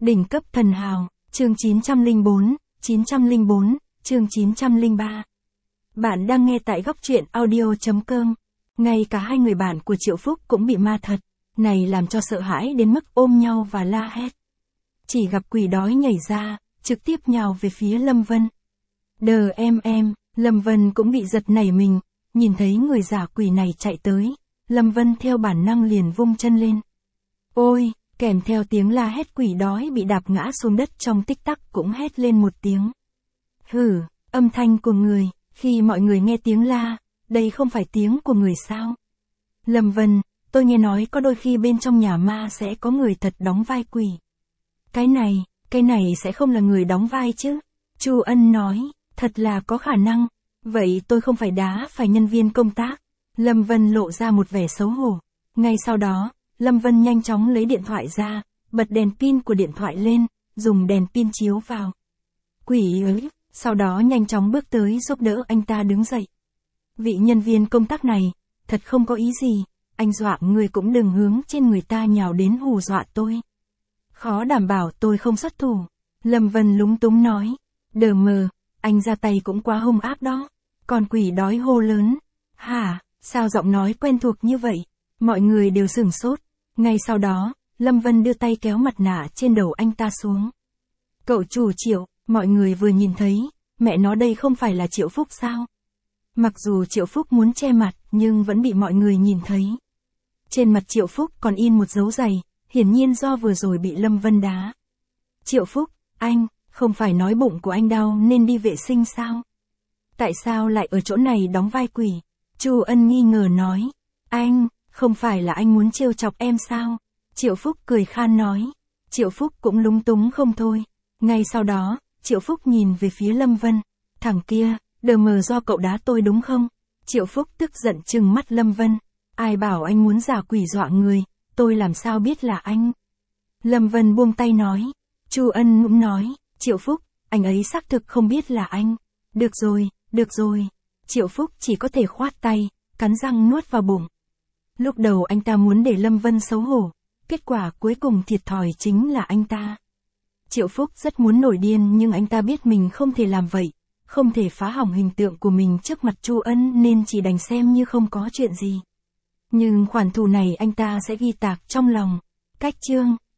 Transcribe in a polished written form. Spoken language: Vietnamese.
Đỉnh cấp thần hào, chương 904, chương 903. Bạn đang nghe tại góc truyện audio.com. Ngay cả hai người bạn của Triệu Phúc cũng bị ma thật, này làm cho sợ hãi đến mức ôm nhau và la hét. Chỉ gặp quỷ đói nhảy ra, trực tiếp nhào về phía Lâm Vân. Đờ em, Lâm Vân cũng bị giật nảy mình, nhìn thấy người giả quỷ này chạy tới, Lâm Vân theo bản năng liền vung chân lên. Ôi, kèm theo tiếng la hét, quỷ đói bị đạp ngã xuống đất trong tích tắc cũng hét lên một tiếng. Hử, âm thanh của người, khi mọi người nghe tiếng la, đây không phải tiếng của người sao? Lâm Vân, tôi nghe nói có đôi khi bên trong nhà ma sẽ có người thật đóng vai quỷ. Cái này sẽ không là người đóng vai chứ? Chu Ân nói, thật là có khả năng. Vậy tôi không phải đá phải nhân viên công tác. Lâm Vân lộ ra một vẻ xấu hổ. Ngay sau đó, Lâm Vân nhanh chóng lấy điện thoại ra, bật đèn pin của điện thoại lên, dùng đèn pin chiếu vào. Quỷ ơi, sau đó nhanh chóng bước tới giúp đỡ anh ta đứng dậy. Vị nhân viên công tác này, thật không có ý gì, anh dọa người cũng đừng hướng trên người ta nhào đến hù dọa tôi. Khó đảm bảo tôi không xuất thủ. Lâm Vân lúng túng nói, đờ mờ, anh ra tay cũng quá hung ác đó. Còn quỷ đói hô lớn, hả, sao giọng nói quen thuộc như vậy? Mọi người đều sửng sốt. Ngay sau đó, Lâm Vân đưa tay kéo mặt nạ trên đầu anh ta xuống. Cậu chủ Triệu, mọi người vừa nhìn thấy, mẹ nó đây không phải là Triệu Phúc sao? Mặc dù Triệu Phúc muốn che mặt, nhưng vẫn bị mọi người nhìn thấy. Trên mặt Triệu Phúc còn in một dấu giày, hiển nhiên do vừa rồi bị Lâm Vân đá. Triệu Phúc, anh, không phải nói bụng của anh đau nên đi vệ sinh sao? Tại sao lại ở chỗ này đóng vai quỷ? Chu Ân nghi ngờ nói, anh, không phải là anh muốn trêu chọc em sao? Triệu Phúc cười khan nói. Triệu Phúc cũng lúng túng không thôi. Ngay sau đó, Triệu Phúc nhìn về phía Lâm Vân. Thằng kia, đờ mờ do cậu đá tôi đúng không? Triệu Phúc tức giận trừng mắt Lâm Vân. Ai bảo anh muốn giả quỷ dọa người, tôi làm sao biết là anh? Lâm Vân buông tay nói. Chu Ân cũng nói, Triệu Phúc, anh ấy xác thực không biết là anh. Được rồi. Triệu Phúc chỉ có thể khoát tay, cắn răng nuốt vào bụng. Lúc đầu anh ta muốn để Lâm Vân xấu hổ, kết quả cuối cùng thiệt thòi chính là anh ta. Triệu Phúc rất muốn nổi điên nhưng anh ta biết mình không thể làm vậy, không thể phá hỏng hình tượng của mình trước mặt Chu Ân nên chỉ đành xem như không có chuyện gì. Nhưng khoản thù này anh ta sẽ ghi tạc trong lòng. Cách chương